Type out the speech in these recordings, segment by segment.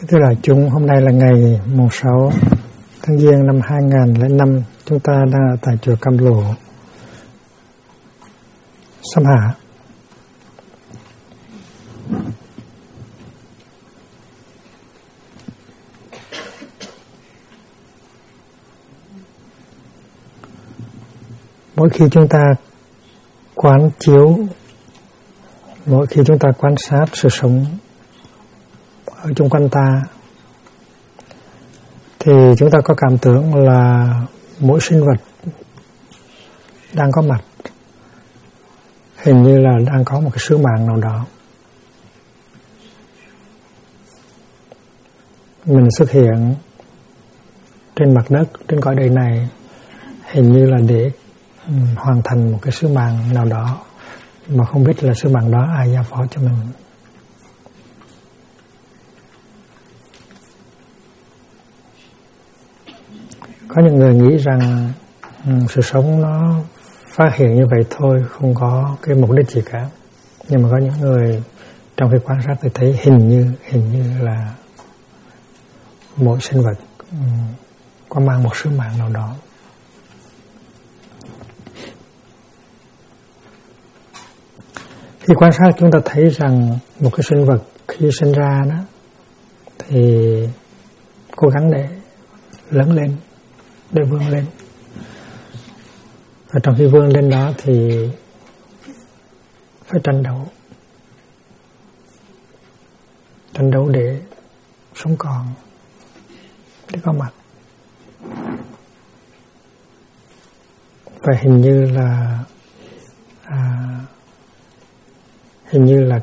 Thưa đại chúng, hôm nay là ngày 6 tháng Giêng năm 2005. Chúng ta đang ở tại chùa Cam Lộ, Sam Hạ. Mỗi khi chúng ta quán chiếu, mỗi khi chúng ta quan sát sự sống ở chung quanh ta, thì chúng ta có cảm tưởng là mỗi sinh vật đang có mặt, hình như là đang có một cái sứ mạng nào đó. Mình xuất hiện trên mặt đất, trên cõi đời này, hình như là để hoàn thành một cái sứ mạng nào đó, mà không biết là sứ mạng đó ai giao phó cho mình. Có những người nghĩ rằng sự sống nó phát hiện như vậy thôi, không có cái mục đích gì cả. Nhưng mà có những người trong khi quan sát thì thấy hình như là mỗi sinh vật có mang một sứ mạng nào đó. Khi quan sát chúng ta thấy rằng một cái sinh vật khi sinh ra đó thì cố gắng để lớn lên, để vươn lên. Và trong khi vươn lên đó thì phải tranh đấu để sống còn, để có mặt. Và hình như là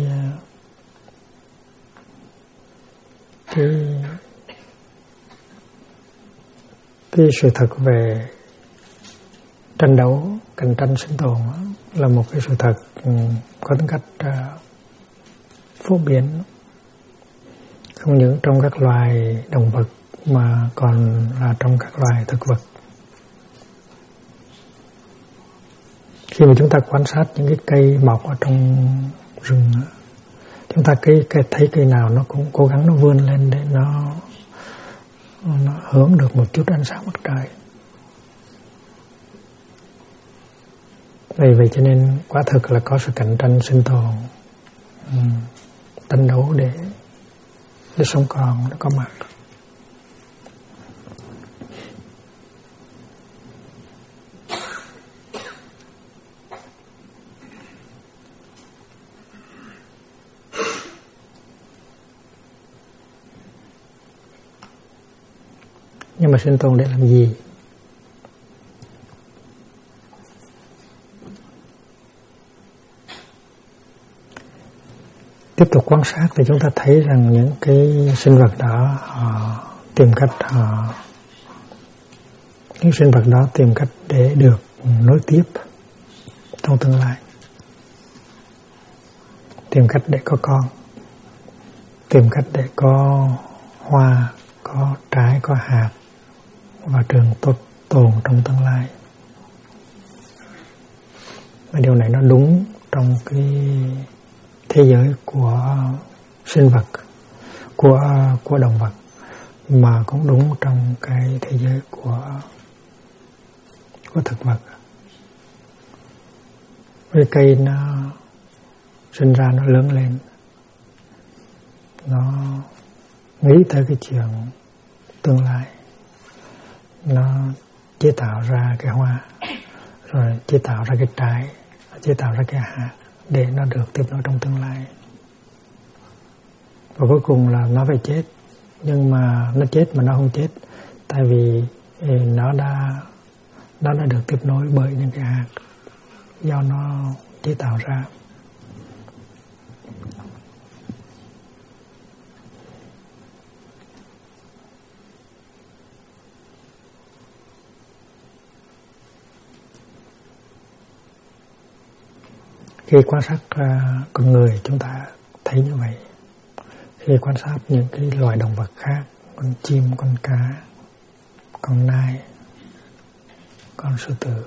cái sự thật về tranh đấu, cạnh tranh sinh tồn là một cái sự thật có tính cách phổ biến, không những trong các loài động vật mà còn là trong các loài thực vật. Khi mà chúng ta quan sát những cái cây mọc ở trong rừng, chúng ta thấy cây nào nó cũng cố gắng nó vươn lên để nó hưởng được một chút ánh sáng mặt trời. Vì vậy cho nên quả thực là có sự cạnh tranh sinh tồn, tranh đấu để sống còn, để có mặt. Nhưng mà sinh tồn để làm gì? Tiếp tục quan sát thì chúng ta thấy rằng những cái sinh vật đó những sinh vật đó tìm cách để được nối tiếp trong tương lai, tìm cách để có con, tìm cách để có hoa, có trái, có hạt và trường tốt tồn trong tương lai. Và điều này nó đúng trong cái thế giới của sinh vật, của động vật, mà cũng đúng trong cái thế giới của thực vật. Cái cây nó sinh ra, nó lớn lên, nó nghĩ tới cái chuyện tương lai, nó chế tạo ra cái hoa, rồi chế tạo ra cái trái, chế tạo ra cái hạt để nó được tiếp nối trong tương lai. Và cuối cùng là nó phải chết, nhưng mà nó chết mà nó không chết, tại vì nó đã được tiếp nối bởi những cái hạt do nó chế tạo ra. Khi quan sát con người, chúng ta thấy như vậy. Khi quan sát những cái loài động vật khác, con chim, con cá, con nai, con sư tử,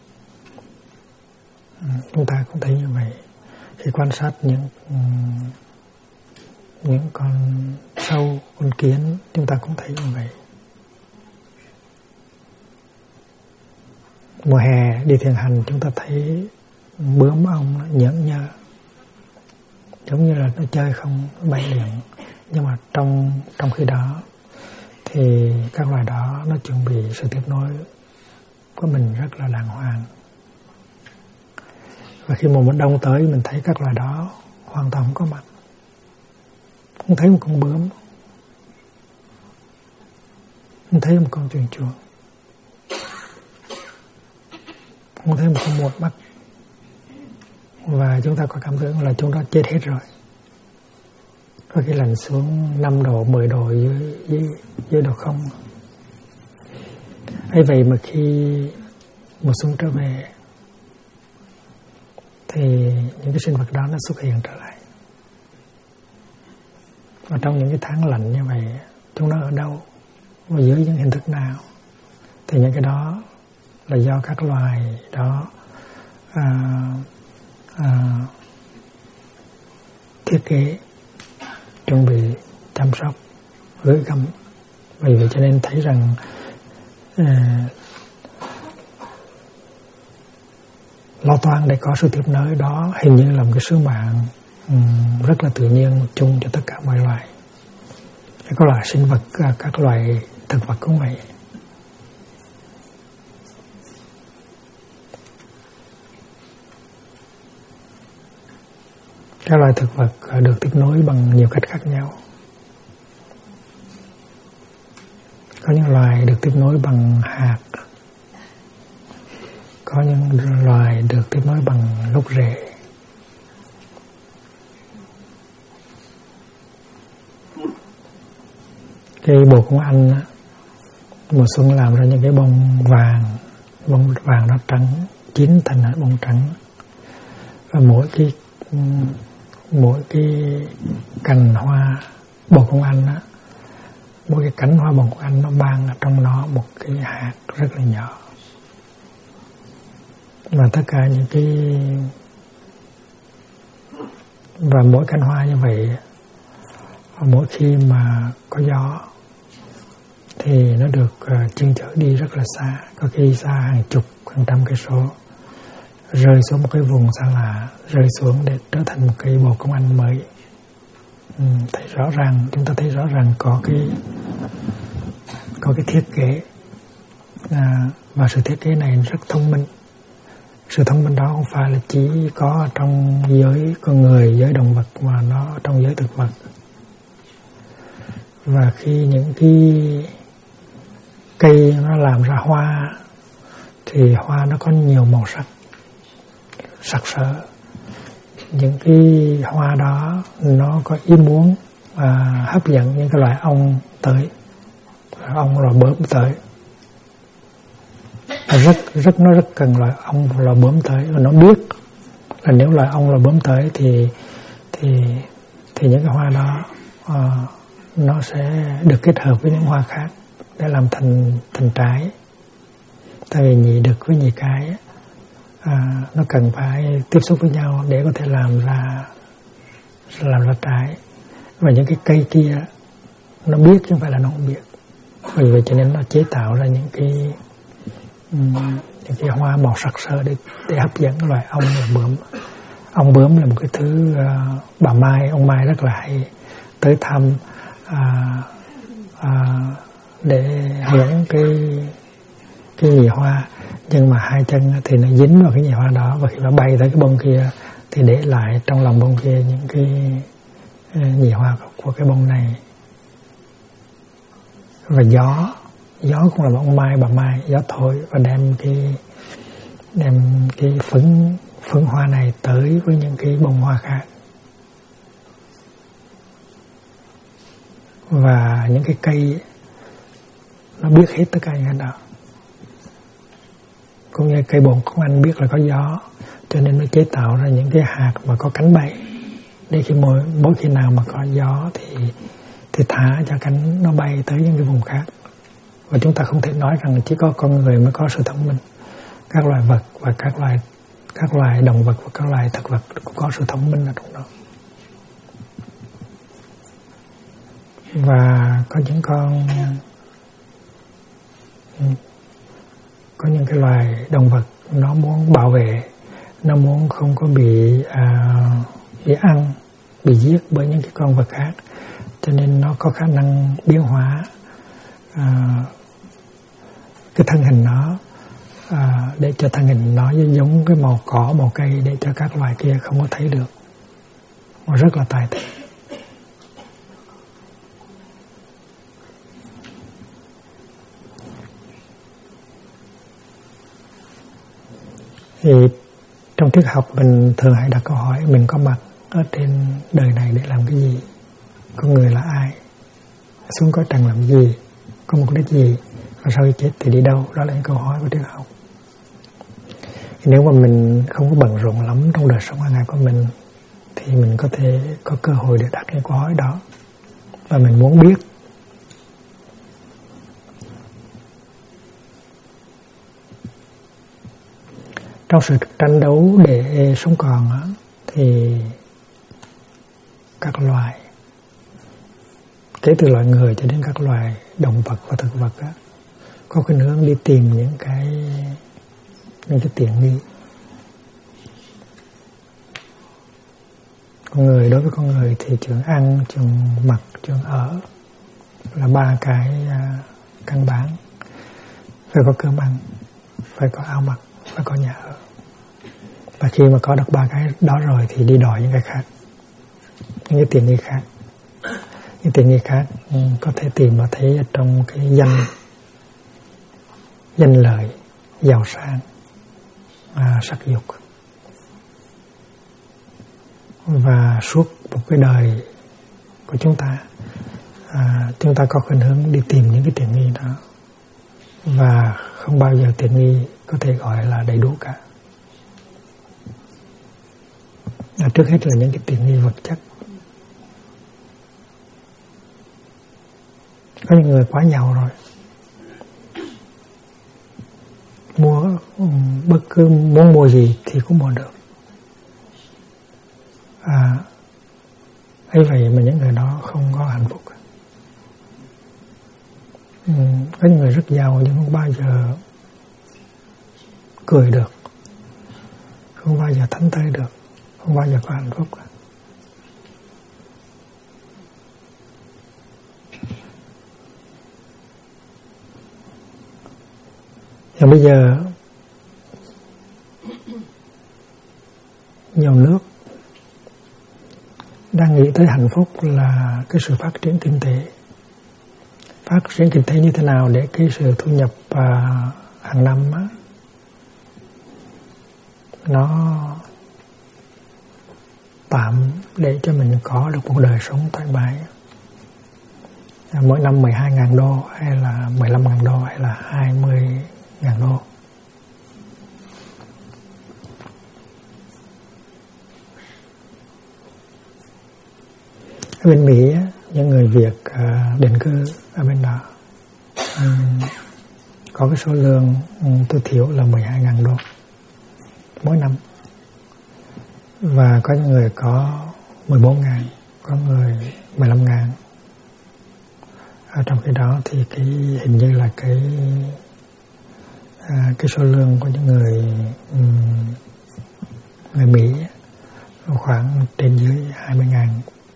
chúng ta cũng thấy như vậy. Khi quan sát những con sâu, con kiến, chúng ta cũng thấy như vậy. Mùa hè đi thiền hành chúng ta thấy bướm ong nó nhởn nhơ, giống như là nó chơi không, nó bay lượn. Nhưng mà trong khi đó thì các loài đó nó chuẩn bị sự tiếp nối của mình rất là đàng hoàng. Và khi mùa đông tới mình thấy các loài đó hoàn toàn không có mặt. Không thấy một con bướm, không thấy một con chuồn chuồn, không thấy một con muột bắt. Và chúng ta có cảm tưởng là chúng đó chết hết rồi. Có khi lạnh xuống 5 độ, 10 độ dưới độ không. ấy vậy mà khi mùa xuân trở về thì những cái sinh vật đó nó xuất hiện trở lại. Và trong những cái tháng lạnh như vậy, chúng nó ở đâu và dưới những hình thức nào, thì những cái đó là do các loài đó thiết kế, chuẩn bị, chăm sóc, gửi gắm. Vì vậy cho nên thấy rằng lo toan để có sự tiếp nối đó hình như là một cái sứ mạng rất là tự nhiên chung cho tất cả mọi loài. Có loài sinh vật, các loài thực vật cũng vậy. Các loài thực vật được tiếp nối bằng nhiều cách khác nhau. Có những loài được tiếp nối bằng hạt, có những loài được tiếp nối bằng gốc rễ. Cái bồ công anh mùa xuân làm ra những cái bông vàng nó trắng, chín thành bông trắng. Và mỗi cái cành hoa bồ công anh á, mỗi cái cánh hoa bồ công anh nó mang ở trong nó một cái hạt rất là nhỏ. Và tất cả những cái và mỗi cánh hoa như vậy, mỗi khi mà có gió thì nó được chuyên chở đi rất là xa, có khi xa hàng chục, hàng trăm cây số, rơi xuống một cái vùng xa lạ, rơi xuống để trở thành một cây bồ công anh mới. Thấy rõ ràng, chúng ta thấy rõ ràng có cái thiết kế, và sự thiết kế này rất thông minh. Sự thông minh đó không phải là chỉ có trong giới con người, giới động vật, mà nó trong giới thực vật. Và khi những cái cây nó làm ra hoa thì hoa nó có nhiều màu sắc sặc sỡ. Những cái hoa đó nó có ý muốn hấp dẫn những cái loài ong tới, ong loài bướm tới. Nó rất cần loài ong loài bướm tới, và nó biết là nếu loài ong loài bướm tới thì những cái hoa đó nó sẽ được kết hợp với những hoa khác để làm thành trái. Tại vì nhị đực với nhị cái nó cần phải tiếp xúc với nhau để có thể làm ra trái. Và những cái cây kia nó biết chứ không phải là nó không biết. Vì vậy cho nên nó chế tạo ra những cái hoa màu sặc sỡ để hấp dẫn loài ong là bướm. Ong bướm là một cái thứ bà Mai, ông Mai rất là hay tới thăm để hưởng cái nhị hoa. Nhưng mà hai chân thì nó dính vào cái nhị hoa đó, và khi nó bay tới cái bông kia thì để lại trong lòng bông kia những cái nhị hoa của cái bông này. Và gió cũng là một ông Mai, bà Mai, gió thổi và đem cái phấn hoa này tới với những cái bông hoa khác. Và những cái cây nó biết hết tất cả những cái đó. Cũng như cây bồ công anh biết là có gió, cho nên nó chế tạo ra những cái hạt mà có cánh bay, để khi mỗi khi nào mà có gió thì thả cho cánh nó bay tới những cái vùng khác. Và chúng ta không thể nói rằng chỉ có con người mới có sự thông minh. Các loài vật và các loài động vật và các loài thực vật cũng có sự thông minh ở trong đó. Và có những cái loài động vật nó muốn bảo vệ, nó muốn không có bị ăn, bị giết bởi những cái con vật khác, cho nên nó có khả năng biến hóa cái thân hình nó để cho thân hình nó giống cái màu cỏ, màu cây, để cho các loài kia không có thấy được. Nó rất là tài tình. Thì trong triết học mình thường hay đặt câu hỏi mình có mặt ở trên đời này để làm cái gì? Con người là ai? Xuống cõi trần làm gì? Có mục đích gì? Và sau khi chết thì đi đâu? Đó là những câu hỏi của triết học. Nếu mà mình không có bận rộn lắm trong đời sống hàng ngày của mình thì mình có thể có cơ hội để đặt những câu hỏi đó. Và mình muốn biết. Trong sự tranh đấu để sống còn thì các loài, kể từ loài người cho đến các loài động vật và thực vật có khuynh hướng đi tìm những cái tiện nghi. Con người, đối với con người thì chuyện ăn, chuyện mặc, chuyện ở là ba cái căn bản. Phải có cơm ăn, phải có áo mặc, phải có nhà ở. Và khi mà có được ba cái đó rồi thì đi đòi những cái khác, những cái tiện nghi khác. Những tiện nghi khác có thể tìm và thấy trong cái danh lợi, giàu sang, sắc dục. Và suốt một cái đời của chúng ta có khuynh hướng đi tìm những cái tiện nghi đó, và không bao giờ tiện nghi có thể gọi là đầy đủ cả. Trước hết là những cái tiện nghi vật chất. Có những người quá giàu rồi, mua bất cứ muốn mua gì thì cũng mua được. Ấy vậy mà những người đó không có hạnh phúc. Có những người rất giàu nhưng không bao giờ cười được, không bao giờ thánh tơi được, không bao giờ có hạnh phúc. Và bây giờ nhiều nước đang nghĩ tới hạnh phúc là cái sự phát triển kinh tế. Phát triển kinh tế như thế nào để cái sự thu nhập hàng năm nó tạm để cho mình có được một đời sống thoải mái. Mỗi năm 12.000 đô hay là 15.000 đô hay là 20.000 đô. Ở bên Mỹ, những người Việt định cư ở bên đó có cái số lương tối thiểu là 12.000 đô mỗi năm. Và có những người có 14.000, có người 15.000. Trong khi đó thì cái hình như là cái số lương của những người Mỹ khoảng trên dưới 20.000.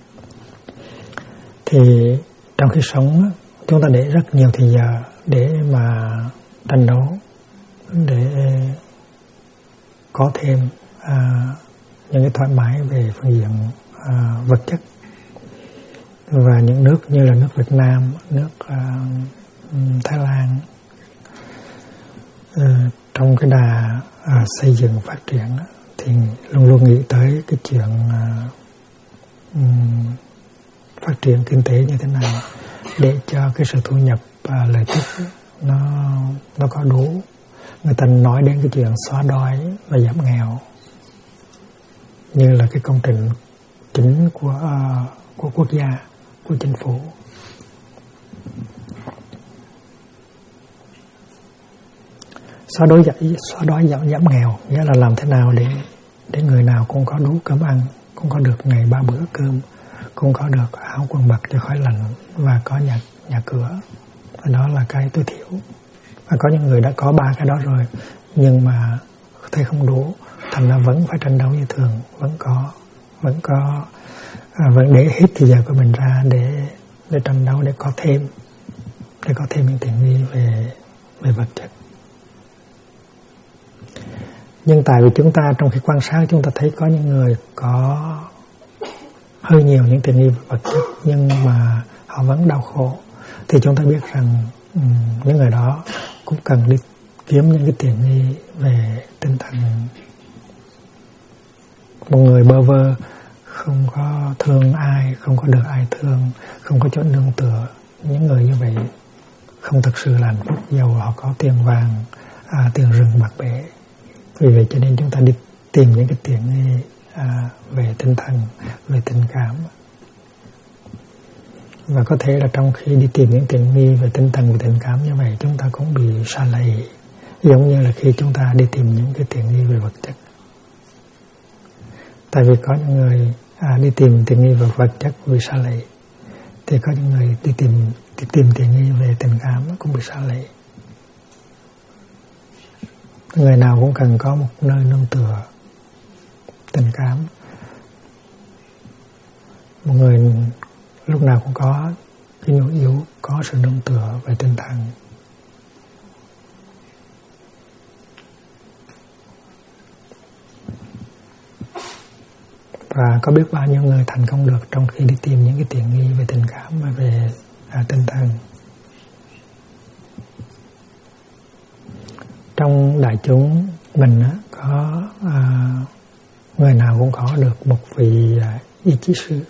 Thì trong khi sống chúng ta để rất nhiều thời giờ để mà tranh đấu, để có thêm những cái thoải mái về phương diện vật chất. Và những nước như là nước Việt Nam, nước Thái Lan trong cái đà xây dựng phát triển thì luôn luôn nghĩ tới cái chuyện phát triển kinh tế như thế nào để cho cái sự thu nhập lợi tức nó có đủ. Người ta nói đến cái chuyện xóa đói và giảm nghèo như là cái công trình chính của quốc gia, của chính phủ. Xóa đói giảm nghèo nghĩa là làm thế nào để người nào cũng có đủ cơm ăn, cũng có được ngày 3 bữa cơm, cũng có được áo quần mặc cho khỏi lạnh và có nhà cửa, và đó là cái tối thiểu. Và có những người đã có 3 cái đó rồi nhưng mà thấy không đủ, thành ra vẫn phải tranh đấu như thường, vẫn để hết thời giờ của mình ra để tranh đấu, để có thêm những tiện nghi về vật chất. Nhưng tại vì chúng ta trong khi quan sát, chúng ta thấy có những người có hơi nhiều những tiện nghi về vật chất nhưng mà họ vẫn đau khổ, thì chúng ta biết rằng những người đó cũng cần đi kiếm những cái tiện nghi về tinh thần. Một người bơ vơ, không có thương ai, không có được ai thương, không có chỗ nương tựa, những người như vậy không thực sự là hạnh phúc, dầu họ có tiền vàng, tiền rừng bạc bể. Vì vậy cho nên chúng ta đi tìm những cái tiện nghi về tinh thần, về tình cảm. Và có thể là trong khi đi tìm những tiện nghi về tinh thần, về tình cảm như vậy, chúng ta cũng bị sa lầy, giống như là khi chúng ta đi tìm những cái tiện nghi về vật chất. Tại vì có những người đi tìm tiện nghi về vật chất bị sa lầy, thì có những người đi tìm tiện nghi về tình cảm cũng bị sa lầy. Người nào cũng cần có một nơi nương tựa tình cảm. Một người lúc nào cũng có cái nhu yếu, có sự nương tựa về tinh thần. Và có biết bao nhiêu người thành công được trong khi đi tìm những cái tiện nghi về tình cảm và về tinh thần. Trong đại chúng mình có người nào cũng có được một vị ý chí sư.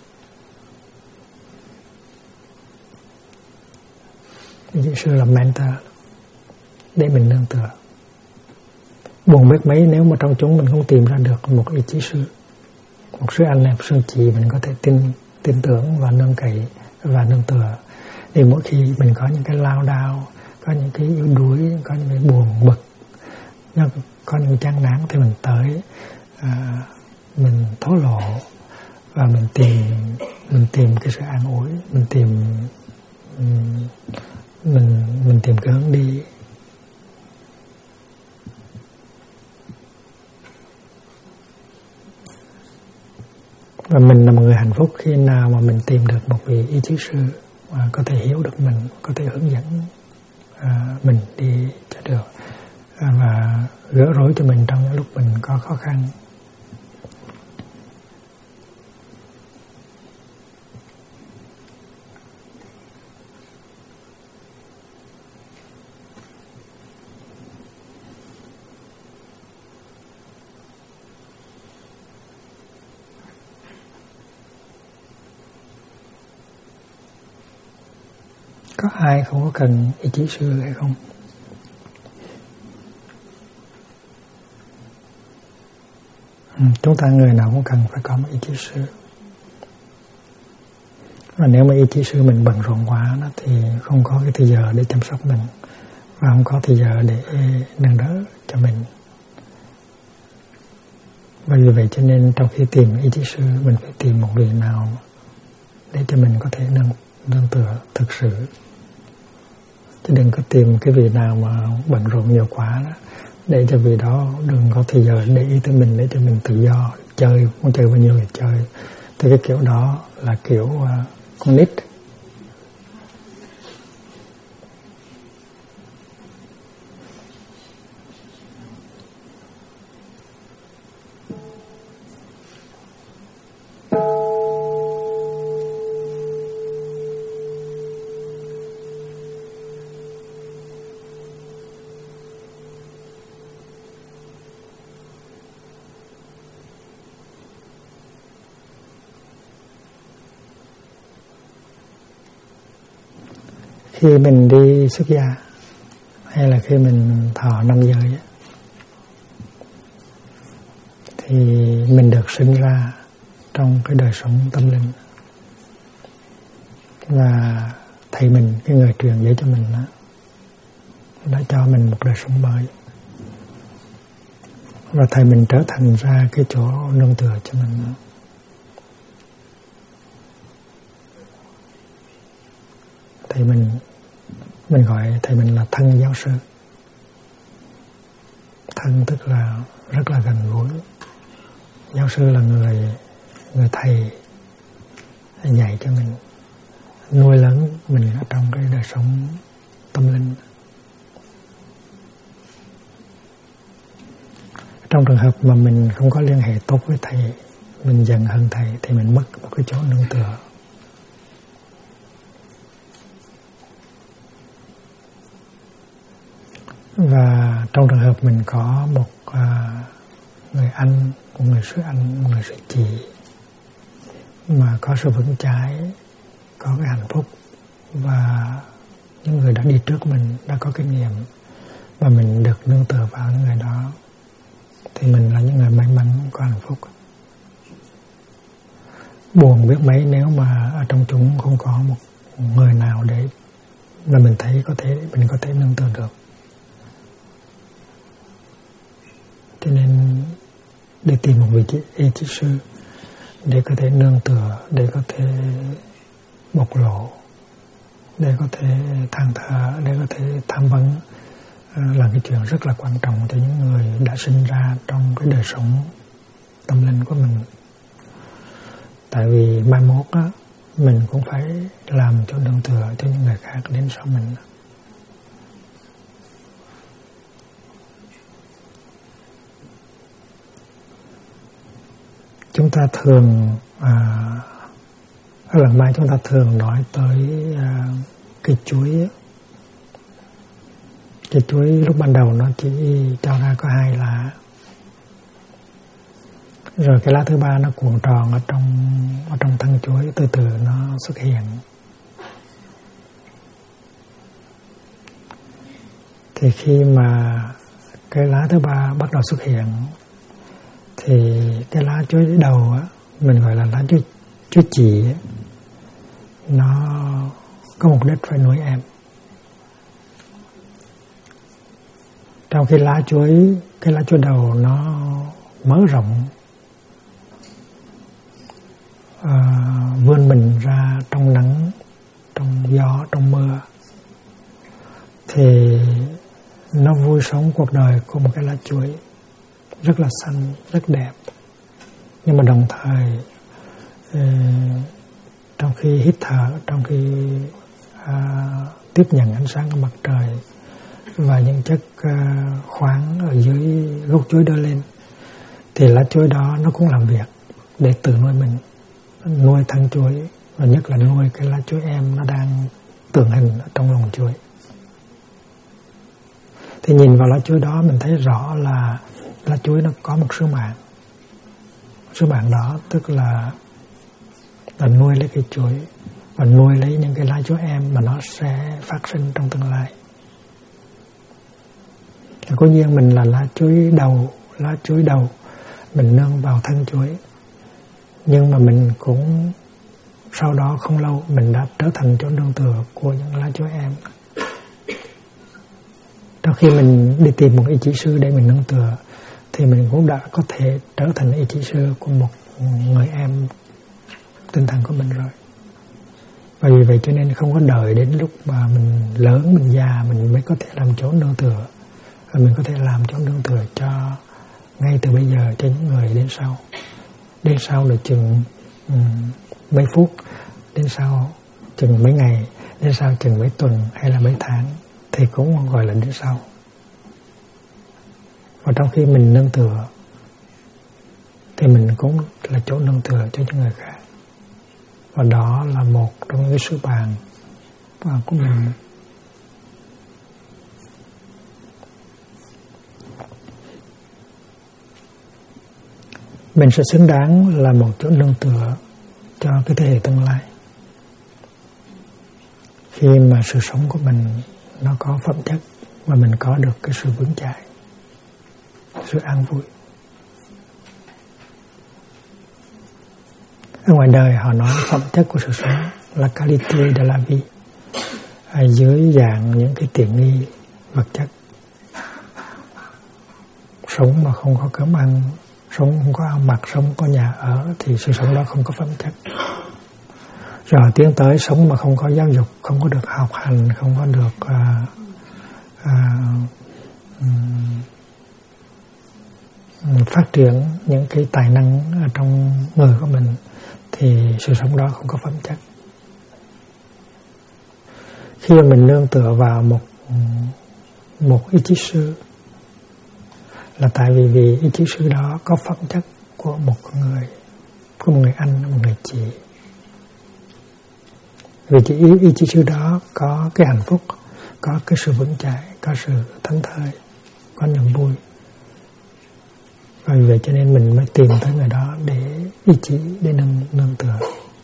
Ý chí sư là mentor để mình nương tựa. Buồn biết mấy nếu mà trong chúng mình không tìm ra được một ý chí sư, một sư anh em, sư chị mình có thể tin tưởng và nương cậy và nương tựa. Thì mỗi khi mình có những cái lao đao, có những cái yếu đuối, có những cái buồn bực, có những chán nản, thì mình tới mình thổ lộ và mình tìm cái sự an ủi, mình tìm cái hướng đi. Và mình là một người hạnh phúc khi nào mà mình tìm được một vị ý chí sư mà có thể hiểu được mình, có thể hướng dẫn mình đi cho được, và gỡ rối cho mình trong những lúc mình có khó khăn. Có ai không có cần ý chí sư hay không? Chúng ta người nào cũng cần phải có một ý chí sư. Và nếu mà ý chí sư mình bận rộn quá đó, thì không có cái thời giờ để chăm sóc mình, và không có thời giờ để nâng đỡ cho mình. Và vì vậy cho nên trong khi tìm ý chí sư, mình phải tìm một vị nào để cho mình có thể nương tựa thực sự. Chứ đừng có tìm cái vị nào mà bận rộn nhiều quá đó, để cho vị đó đừng có thời giờ để ý tới mình, để cho mình tự do chơi, muốn chơi bao nhiêu thì chơi. Thì cái kiểu đó là kiểu con nít. Khi mình đi xuất gia hay là khi mình thọ 5 giới thì mình được sinh ra trong cái đời sống tâm linh, và thầy mình, cái người truyền dạy cho mình đó, đã cho mình một đời sống mới, và thầy mình trở thành ra cái chỗ nương tựa cho mình. thầy mình gọi thầy mình là thân giáo sư. Thân tức là rất là gần gũi. Giáo sư là người thầy dạy cho mình, nuôi lớn mình ở trong cái đời sống tâm linh. Trong trường hợp mà mình không có liên hệ tốt với thầy, mình giận hờn thầy, thì mình mất một cái chỗ nương tựa. Và trong trường hợp mình có một người anh, một người sư anh, một người sư chị mà có sự vững chãi, có cái hạnh phúc, và những người đã đi trước mình đã có kinh nghiệm và mình được nương tựa vào những người đó, thì mình là những người may mắn, có hạnh phúc. Buồn biết mấy nếu mà ở trong chúng không có một người nào để mà mình thấy mình có thể nương tựa được. Cho nên để tìm một vị ý chí sư để có thể nương tựa, để có thể bộc lộ, để có thể than thở, để có thể tham vấn là cái chuyện rất là quan trọng cho những người đã sinh ra trong cái đời sống tâm linh của mình. Tại vì mai mốt á, mình cũng phải làm cho nương tựa cho những người khác đến sau mình. Chúng ta thường lần mai chúng ta thường nói tới cây chuối. Cây chuối lúc ban đầu nó chỉ cho ra có 2 lá, rồi cái lá thứ 3 nó cuộn tròn ở trong thân chuối, từ từ nó xuất hiện. Thì khi mà cái lá thứ 3 bắt đầu xuất hiện, thì cái lá chuối đầu á, mình gọi là lá chuối chì á, nó có mục đích phải nuôi em. Trong khi cái lá chuối đầu nó mở rộng, vươn mình ra trong nắng, trong gió, trong mưa, thì nó vui sống cuộc đời của một cái lá chuối rất là xanh, rất đẹp. Nhưng mà đồng thời trong khi hít thở, trong khi tiếp nhận ánh sáng của mặt trời và những chất khoáng ở dưới gốc chuối đưa lên, thì lá chuối đó nó cũng làm việc để tự nuôi mình, nuôi thân chuối, và nhất là nuôi cái lá chuối em nó đang tượng hình ở trong lòng chuối. Thì nhìn vào lá chuối đó mình thấy rõ là lá chuối nó có một sứ mạng. Sứ mạng đó tức là nuôi lấy cây chuối và nuôi lấy những cái lá chuối em mà nó sẽ phát sinh trong tương lai. Cố nhiên mình là lá chuối đầu mình nương vào thân chuối, nhưng mà mình cũng sau đó không lâu mình đã trở thành chỗ nương tựa của những lá chuối em. Trong khi mình đi tìm một ý chí sư để mình nương tựa, thì mình cũng đã có thể trở thành ý chí sư của một người em tinh thần của mình rồi. Và vì vậy cho nên không có đợi đến lúc mà mình lớn, mình già mình mới có thể làm chỗ nương tựa. Và mình có thể làm chỗ nương tựa cho ngay từ bây giờ cho những người đến sau. Đến sau là chừng mấy phút, đến sau chừng mấy ngày, đến sau chừng mấy tuần hay là mấy tháng, thì cũng gọi là đến sau. Và trong khi mình nương tựa thì mình cũng là chỗ nương tựa cho những người khác. Và đó là một trong những sứ mạng của mình. Mình sẽ xứng đáng là một chỗ nương tựa cho cái thế hệ tương lai. Khi mà sự sống của mình nó có phẩm chất và mình có được cái sự vững chãi, sự an vui. Ở ngoài đời họ nói phẩm chất của sự sống là qualité de la vie, dưới dạng những cái tiện nghi vật chất. Sống mà không có cơm ăn, sống không có ăn mặc, sống không có nhà ở, thì sự sống đó không có phẩm chất. Rồi tiến tới sống mà không có giáo dục, không có được học hành, không có được phát triển những cái tài năng ở trong người của mình, thì sự sống đó không có phẩm chất. Khi mà mình nương tựa vào một ý chí sư, là tại vì ý chí sư đó có phẩm chất của một con người, của một người anh, một người chị. Vì ý chí sư đó có cái hạnh phúc, có cái sự vững chãi, có sự thảnh thơi, có niềm vui. Và vì vậy cho nên mình mới tìm tới người đó để ý chí, để nương tựa.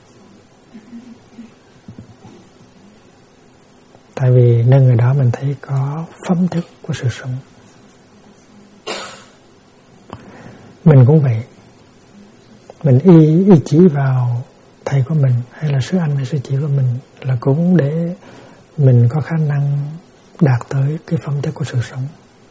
Tại vì nơi người đó mình thấy có phẩm chất của sự sống. Mình cũng vậy. Mình ý chí vào thầy của mình, hay là sư anh hay sư chị của mình, là cũng để mình có khả năng đạt tới cái phẩm chất của sự sống.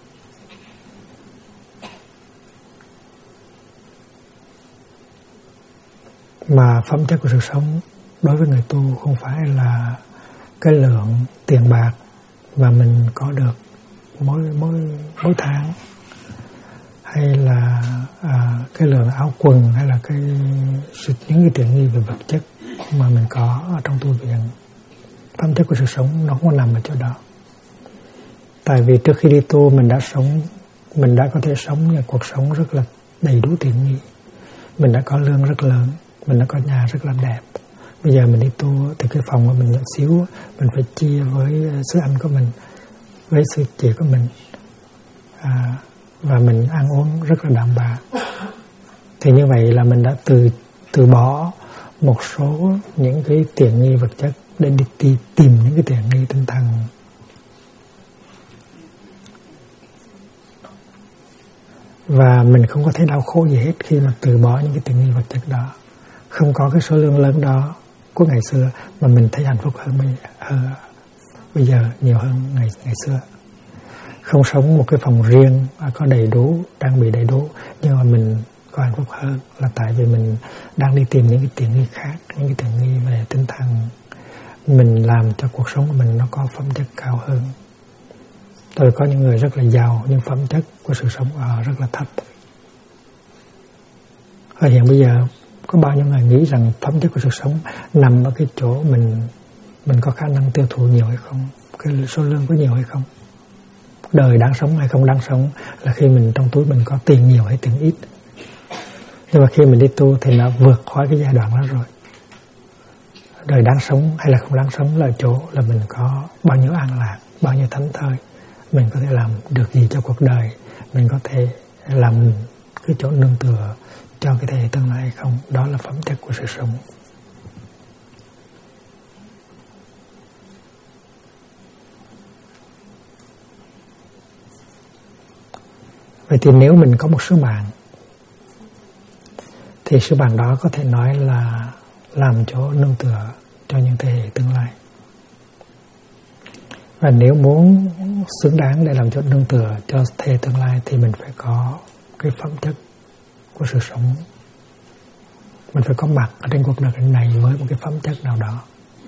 Mà phẩm chất của sự sống đối với người tu không phải là cái lượng tiền bạc mà mình có được mỗi tháng, hay là cái lượng áo quần, hay là những cái tiện nghi về vật chất mà mình có ở trong tu viện. Phẩm chất của sự sống nó không nằm ở chỗ đó. Tại vì trước khi đi tu mình đã có thể sống những cuộc sống rất là đầy đủ tiện nghi. Mình đã có lương rất lớn, mình đã có nhà rất là đẹp. Bây giờ mình đi tu thì cái phòng của mình nhỏ xíu, mình phải chia với sư anh của mình, với sư chị của mình, và mình ăn uống rất là đạm bạc. Thì như vậy là mình đã từ bỏ một số những cái tiện nghi vật chất để đi tìm những cái tiện nghi tinh thần. Và mình không có thấy đau khổ gì hết khi mà từ bỏ những cái tiện nghi vật chất đó. Không có cái số lương lớn đó của ngày xưa mà mình thấy hạnh phúc hơn bây giờ nhiều hơn ngày xưa. Không sống một cái phòng riêng có đầy đủ, trang bị đầy đủ, nhưng mà mình có hạnh phúc hơn là tại vì mình đang đi tìm những cái tiện nghi khác, những cái tiện nghi về tinh thần. Mình làm cho cuộc sống của mình nó có phẩm chất cao hơn. Tôi có những người rất là giàu nhưng phẩm chất của sự sống của họ rất là thấp. Ở hiện bây giờ có bao nhiêu người nghĩ rằng phẩm chất của sự sống nằm ở cái chỗ mình có khả năng tiêu thụ nhiều hay không, cái số lương có nhiều hay không. Đời đáng sống hay không đáng sống là khi mình trong túi mình có tiền nhiều hay tiền ít. Nhưng mà khi mình đi tu thì nó vượt khỏi cái giai đoạn đó rồi. Đời đáng sống hay là không đáng sống là chỗ là mình có bao nhiêu an lạc, bao nhiêu thảnh thơi, mình có thể làm được gì cho cuộc đời, mình có thể làm cái chỗ nương tựa cho cái thế hệ tương lai hay không. Đó là phẩm chất của sự sống. Vậy thì nếu mình có một sứ mạng thì sứ mạng đó có thể nói là làm chỗ nương tựa cho những thế hệ tương lai. Và nếu muốn xứng đáng để làm chỗ nương tựa cho thế hệ tương lai thì mình phải có cái phẩm chất của sự sống. Mình phải có mặt ở trên cuộc đời này với một cái phẩm chất nào đó.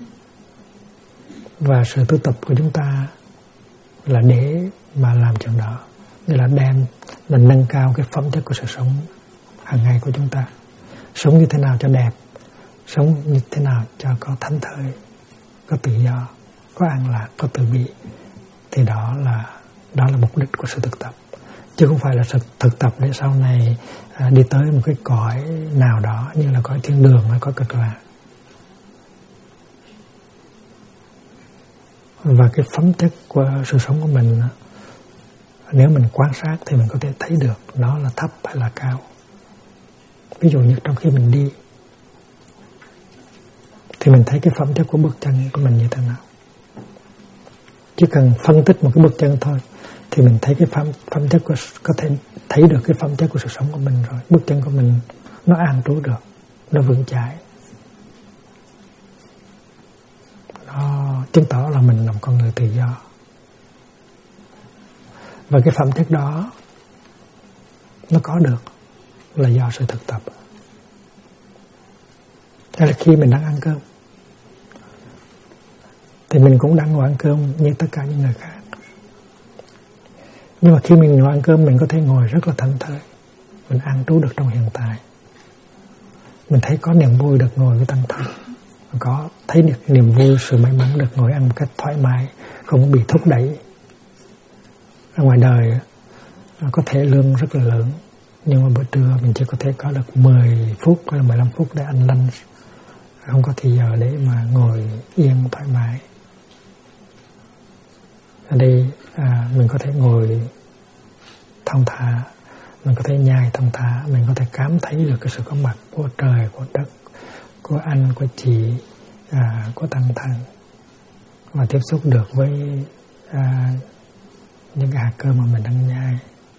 Và sự tu tập của chúng ta là để mà làm chuyện đó, nghĩa là nâng cao cái phẩm chất của sự sống hàng ngày của chúng ta. Sống như thế nào cho đẹp, sống như thế nào cho có thảnh thơi, có tự do, có an lạc, có từ bi. Thì đó là mục đích của sự thực tập. Chứ không phải là sự thực tập để sau này đi tới một cái cõi nào đó như là cõi thiên đường hay cõi cực lạc. Và cái phẩm chất của sự sống của mình, nếu mình quan sát thì mình có thể thấy được nó là thấp hay là cao. Ví dụ như trong khi mình đi thì mình thấy cái phẩm chất của bước chân của mình như thế nào. Chỉ cần phân tích một cái bước chân thôi thì mình thấy cái phẩm chất có thể thấy được cái phẩm chất của sự sống của mình rồi. Bước chân của mình nó an trú được, nó vững chãi, nó chứng tỏ là mình là một con người tự do. Và cái phẩm chất đó nó có được là do sự thực tập. Thế là khi mình đang ăn cơm, thì mình cũng đang ngồi ăn cơm như tất cả những người khác. Nhưng mà khi mình ngồi ăn cơm, mình có thể ngồi rất là thảnh thơi, mình an trú được trong hiện tại. Mình thấy có niềm vui được ngồi với tăng thân, có thấy được niềm vui, sự may mắn được ngồi ăn một cách thoải mái, không bị thúc đẩy. Ở ngoài đời có thể lương rất là lớn, nhưng mà bữa trưa mình chỉ có thể có được 10 phút hay là 15 phút để ăn lunch, không có thời giờ để mà ngồi yên thoải mái. Ở đây mình có thể ngồi thong thả, mình có thể nhai thong thả, mình có thể cảm thấy được cái sự có mặt của trời, của đất, của anh, của chị, của tăng thân, và tiếp xúc được với những cái hạt cơm mà mình đang nhai.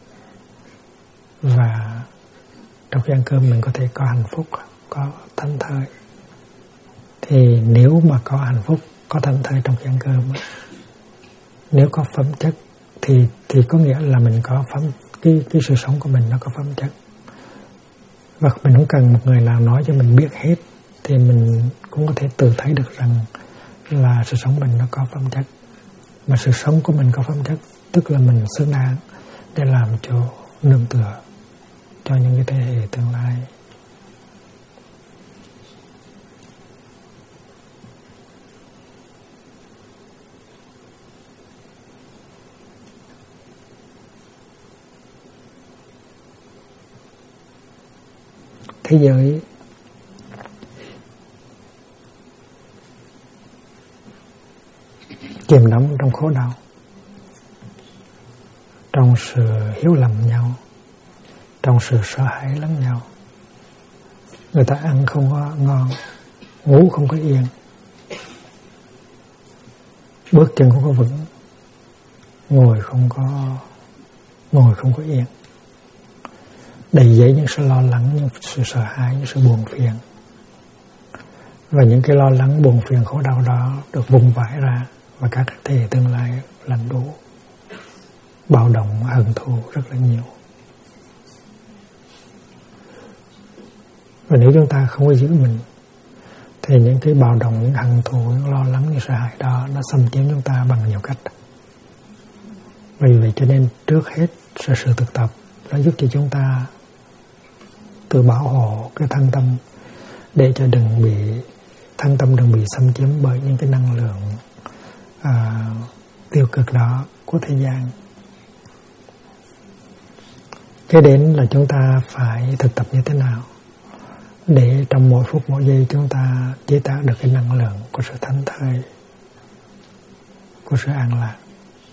Và trong khi ăn cơm mình có thể có hạnh phúc, có thảnh thơi. Thì nếu mà có hạnh phúc, có thảnh thơi trong khi ăn cơm, nếu có phẩm chất thì có nghĩa là mình có cái sự sống của mình nó có phẩm chất. Và mình không cần một người nào nói cho mình biết hết, thì mình cũng có thể tự thấy được rằng là sự sống mình nó có phẩm chất. Mà sự sống của mình có phẩm chất, tức là mình xứng đáng để làm cho nương tựa cho những cái thế hệ tương lai. Thế giới chìm đắm trong khổ đau, trong sự hiểu lầm nhau, trong sự sợ hãi lẫn nhau. Người ta ăn không có ngon, ngủ không có yên, bước chân không có vững, ngồi không có yên, đầy dẫy những sự lo lắng, những sự sợ hãi, những sự buồn phiền. Và những cái lo lắng, buồn phiền, khổ đau đó được vùng vãi ra, và các thế hệ tương lai lành đủ, bạo động, hận thù rất là nhiều. Và nếu chúng ta không có giữ mình, thì những cái bạo động, những hận thù, những lo lắng, những sợ hãi đó nó xâm chiếm chúng ta bằng nhiều cách. Vì vậy cho nên trước hết sự thực tập nó giúp cho chúng ta tự bảo hộ cái thân tâm, để cho thân tâm đừng bị xâm chiếm bởi những cái năng lượng tiêu cực đó của thế gian. Kế đến là chúng ta phải thực tập như thế nào để trong mỗi phút mỗi giây chúng ta chế tạo được cái năng lượng của sự thảnh thơi, của sự an lạc.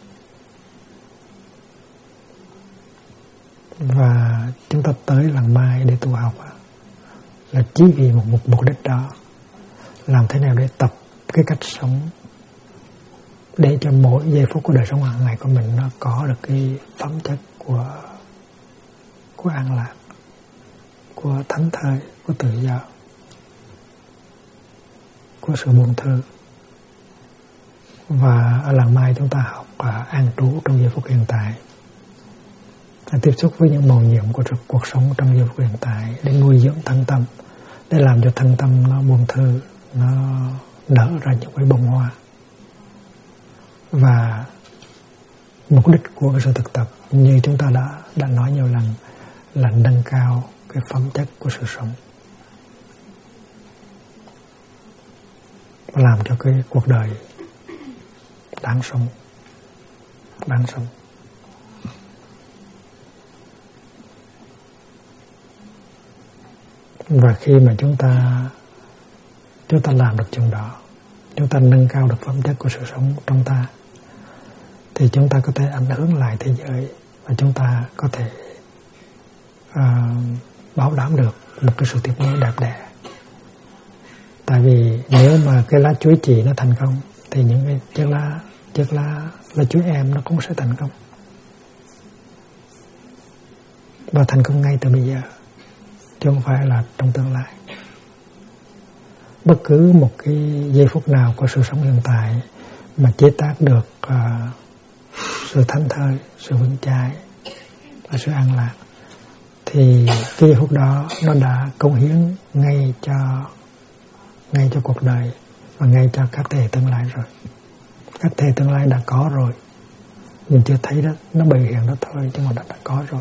Và chúng ta tới làng Mai để tu học là chỉ vì một mục đích đó, làm thế nào để tập cái cách sống, để cho mỗi giây phút của đời sống hàng ngày của mình nó có được cái phẩm chất của an lạc, của thảnh thơi, của tự do, của sự buông thư. Và ở làng Mai chúng ta học an trú trong giây phút hiện tại, tiếp xúc với những màu nhiệm của cuộc sống trong giây phút hiện tại, để nuôi dưỡng thân tâm, để làm cho thân tâm nó buông thư, nó nở ra những cái bông hoa. Và mục đích của cái sự thực tập như chúng ta đã nói nhiều lần là nâng cao cái phẩm chất của sự sống, và làm cho cái cuộc đời đáng sống. Và khi mà chúng ta làm được chuyện đó, chúng ta nâng cao được phẩm chất của sự sống trong ta, thì chúng ta có thể ảnh hưởng lại thế giới, và chúng ta có thể bảo đảm được một cái sự tiếp nối đẹp đẽ. Tại vì nếu mà cái lá chuối chỉ nó thành công, thì những cái chiếc lá chuối em nó cũng sẽ thành công, và thành công ngay từ bây giờ, chứ không phải là trong tương lai. Bất cứ một cái giây phút nào của sự sống hiện tại mà chế tác được sự thảnh thơi, sự vững chãi và sự an lạc, thì cái giây phút đó nó đã cống hiến ngay cho cuộc đời và ngay cho các thế hệ tương lai rồi. Các thế tương lai đã có rồi, mình chưa thấy đó, nó bày hiện đó thôi, nhưng mà đã có rồi.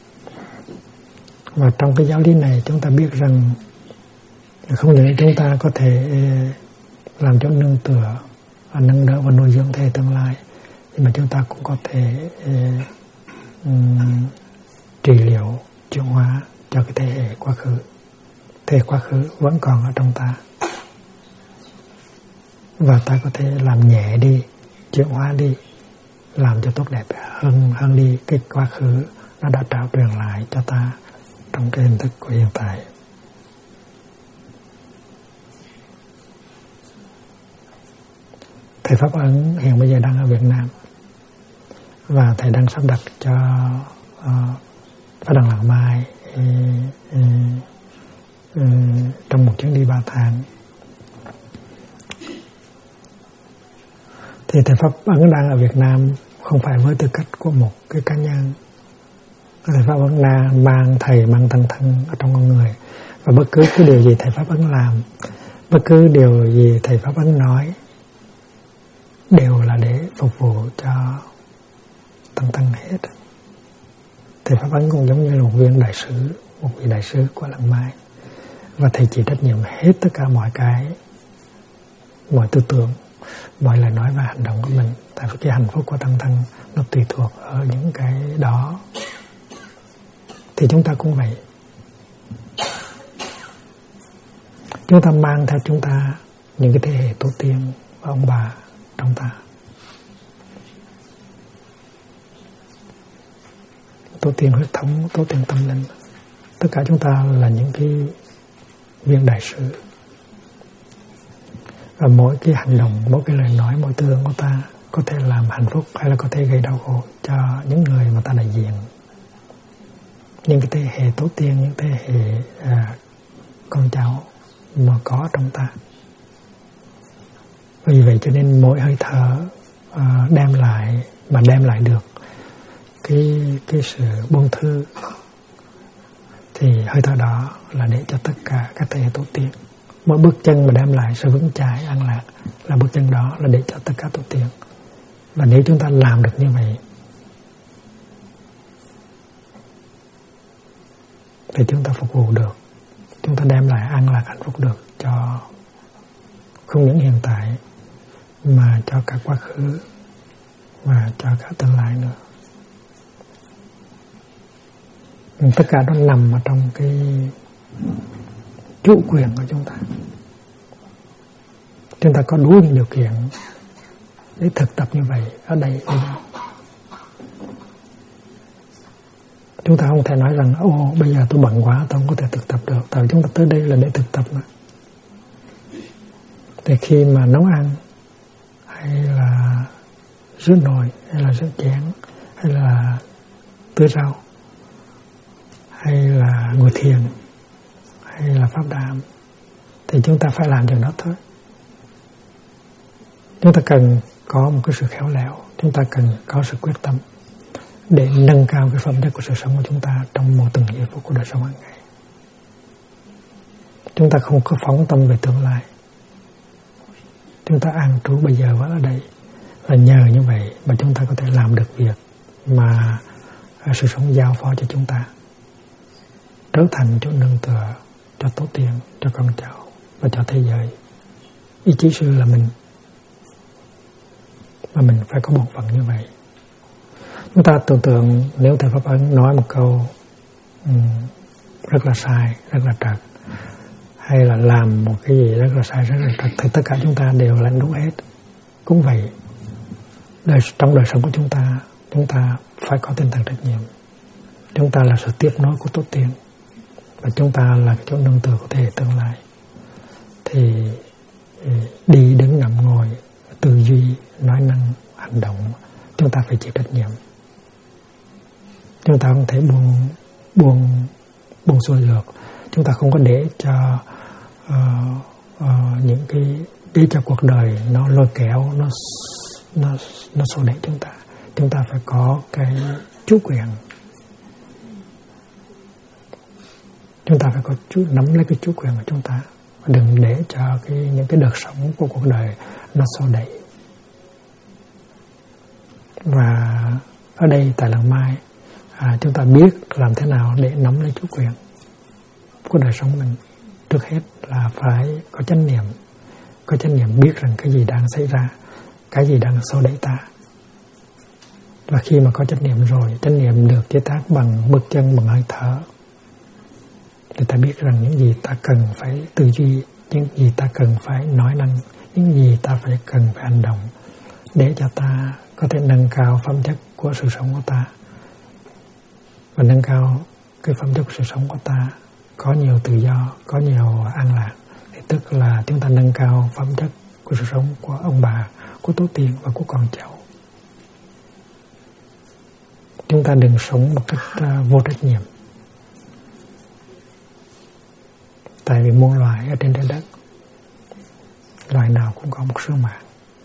Và trong cái giáo lý này chúng ta biết rằng không những chúng ta có thể làm chỗ nương tựa, nâng đỡ và nuôi dưỡng thế tương lai, nhưng mà chúng ta cũng có thể trị liệu, chuyển hóa cho cái thế hệ quá khứ. Thế hệ quá khứ vẫn còn ở trong ta, và ta có thể làm nhẹ đi, chuyển hóa đi, làm cho tốt đẹp hơn đi cái quá khứ nó đã trao truyền lại cho ta trong cái hình thức của hiện tại. Thầy Pháp Ấn hiện bây giờ đang ở Việt Nam, và thầy đang sắp đặt cho Pháp Đàn Làng Mai trong một chuyến đi 3 tháng. Thì thầy Pháp Ấn đang ở Việt Nam không phải với tư cách của một cái cá nhân. Thầy Pháp Ấn mang thầy, mang tăng thân ở trong con người, và bất cứ cái điều gì thầy Pháp Ấn làm, bất cứ điều gì thầy Pháp Ấn nói đều là để phục vụ cho tăng thân hết. Thầy Pháp Ấn cũng giống như là một viên đại sứ, một vị đại sứ của Làng Mai, và thầy chịu trách nhiệm hết tất cả mọi cái, mọi tư tưởng, mọi lời nói và hành động của mình. Tại vì cái hạnh phúc của tăng thân nó tùy thuộc ở những cái đó. Thì chúng ta cũng vậy. Chúng ta mang theo chúng ta những cái thế hệ tổ tiên và ông bà trong ta. Tổ tiên huyết thống, tổ tiên tâm linh. Tất cả chúng ta là những cái viên đại sứ. Và mỗi cái hành động, mỗi cái lời nói, mỗi tư tưởng của ta có thể làm hạnh phúc hay là có thể gây đau khổ cho những người mà ta đại diện. Những cái thế hệ tổ tiên, những thế hệ con cháu mà có trong ta. Vì vậy cho nên mỗi hơi thở đem lại được cái sự buông thư, thì hơi thở đó là để cho tất cả các thế hệ tổ tiên. Mỗi bước chân mà đem lại sự vững chãi, an lạc là bước chân đó là để cho tất cả tổ tiên. Và nếu chúng ta làm được như vậy thì chúng ta phục vụ được, chúng ta đem lại an lạc hạnh phúc được cho không những hiện tại mà cho cả quá khứ và cho cả tương lai nữa. Tất cả nó nằm ở trong cái chủ quyền của chúng ta. Chúng ta có đủ những điều kiện để thực tập như vậy ở đây. Chúng ta không thể nói rằng bây giờ tôi bận quá, tôi không có thể thực tập được. Tại vì chúng ta tới đây là để thực tập mà. Thì khi mà nấu ăn, hay là rửa nồi, hay là rửa chén, hay là tưới rau, hay là ngồi thiền, hay là pháp đàm, thì chúng ta phải làm điều đó thôi. Chúng ta cần có một cái sự khéo léo, chúng ta cần có sự quyết tâm để nâng cao cái phẩm chất của sự sống của chúng ta trong một từng giây phút của đời sống hàng ngày. Chúng ta không có phóng tâm về tương lai. Chúng ta an trú bây giờ và ở đây. Và nhờ như vậy mà chúng ta có thể làm được việc mà sự sống giao phó cho chúng ta, trở thành chỗ nương tựa cho tổ tiên, cho con cháu và cho thế giới. Ý chí sư là mình, và mình phải có bổn phận như vậy. Chúng ta tưởng tượng nếu thầy Pháp Ấn nói một câu rất là sai, rất là trật, hay là làm một cái gì rất là sai, rất là trật, thì tất cả chúng ta đều lãnh đủ hết. Cũng vậy, trong đời sống của chúng ta phải có tinh thần trách nhiệm. Chúng ta là sự tiếp nối của tổ tiên, và chúng ta là cái chỗ nương tựa của thế hệ tương lai. Thì đi đứng nằm ngồi, tư duy, nói năng, hành động, chúng ta phải chịu trách nhiệm. Chúng ta không thể buông xuôi được. Chúng ta không có để cho những cái, để cho cuộc đời nó lôi kéo, nó xô đẩy chúng ta. Chúng ta phải có cái chủ quyền. Chúng ta phải có nắm lấy cái chủ quyền của chúng ta, và đừng để cho những cái đợt sống của cuộc đời nó xô đẩy. Và ở đây tại Làng Mai, chúng ta biết làm thế nào để nắm lấy chủ quyền của đời sống mình. Trước hết là phải có chánh niệm. Có chánh niệm biết rằng cái gì đang xảy ra, cái gì đang xô đẩy ta. Và khi mà có chánh niệm rồi, chánh niệm được chế tác bằng bước chân, bằng hơi thở, thì ta biết rằng những gì ta cần phải tư duy, những gì ta cần phải nói năng, những gì ta cần phải hành động để cho ta có thể nâng cao phẩm chất của sự sống của ta. Và nâng cao cái phẩm chất của sự sống của ta, có nhiều tự do, có nhiều an lạc, thì tức là chúng ta nâng cao phẩm chất của sự sống của ông bà, của tổ tiên và của con cháu. Chúng ta đừng sống một cách vô trách nhiệm. Tại vì muôn loài ở trên trái đất, loài nào cũng có một sứ mạng,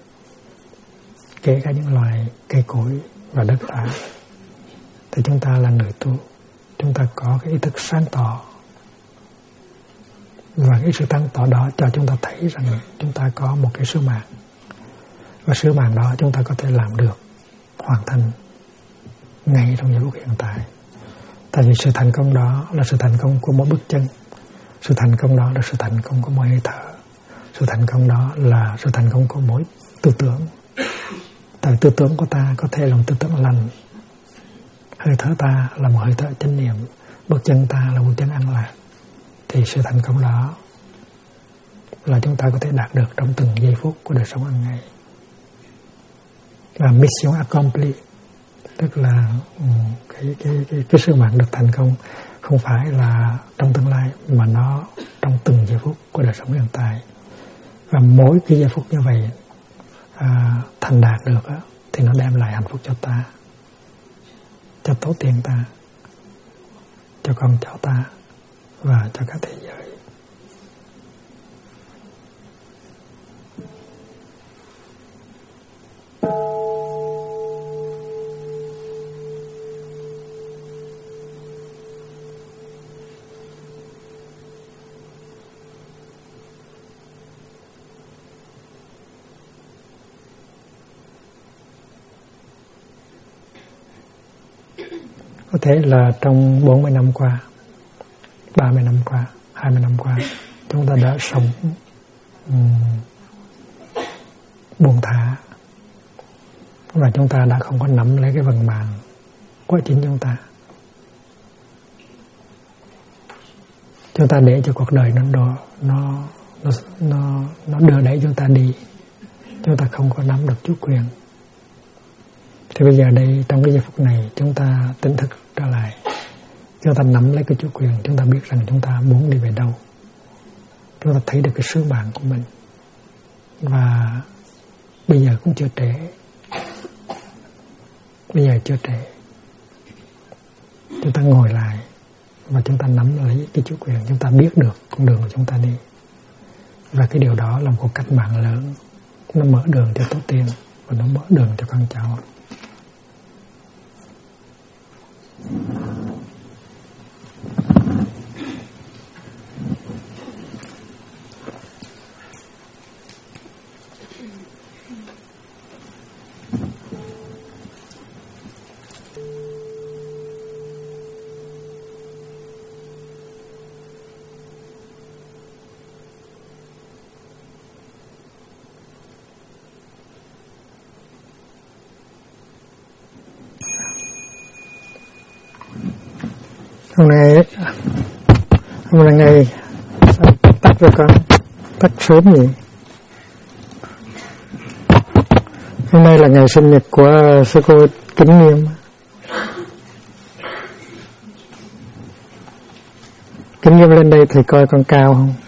kể cả những loài cây cối và đất đá. Thì chúng ta là người tu, chúng ta có cái ý thức sáng tỏ, và cái sự sáng tỏ đó cho chúng ta thấy rằng chúng ta có một cái sứ mạng, và sứ mạng đó chúng ta có thể làm được, hoàn thành ngay trong giây phút hiện tại. Tại vì sự thành công đó là sự thành công của mỗi bước chân, sự thành công đó là sự thành công của mỗi hơi thở, sự thành công đó là sự thành công của mỗi tư tưởng. Tại tư tưởng của ta có thể là một tư tưởng lành, hơi thở ta là một hơi thở chánh niệm, bước chân ta là bước chân an lạc. Thì sự thành công đó là chúng ta có thể đạt được trong từng giây phút của đời sống hàng ngày. Là mission accomplished, tức là cái sứ mạng được thành công không phải là trong tương lai, mà nó trong từng giây phút của đời sống hiện tại. Và mỗi cái giây phút như vậy thành đạt được thì nó đem lại hạnh phúc cho ta, cho tổ tiên ta, cho con cháu ta và cho cả thế giới. Có thể là trong 40 năm qua, 30 năm qua, 20 năm qua, chúng ta đã sống buông thả, và chúng ta đã không có nắm lấy cái vận mạng của chính chúng ta. Chúng ta để cho cuộc đời nó đưa đẩy chúng ta đi, chúng ta không có nắm được chủ quyền. Thì bây giờ đây, trong cái giây phút này, chúng ta tỉnh thức trở lại, chúng ta nắm lấy cái chủ quyền, chúng ta biết rằng chúng ta muốn đi về đâu, chúng ta thấy được cái sứ mạng của mình. Và bây giờ cũng chưa trễ, bây giờ chưa trễ. Chúng ta ngồi lại và chúng ta nắm lấy cái chủ quyền, chúng ta biết được con đường của chúng ta đi. Và cái điều đó là một cách mạng lớn, nó mở đường cho tổ tiên và nó mở đường cho con cháu. Hôm nay ngày tắt rồi con, tắt sớm vậy. Hôm nay là ngày sinh nhật của sư cô Kính Nghiêm. Kính Nghiêm lên đây thì coi con cao không?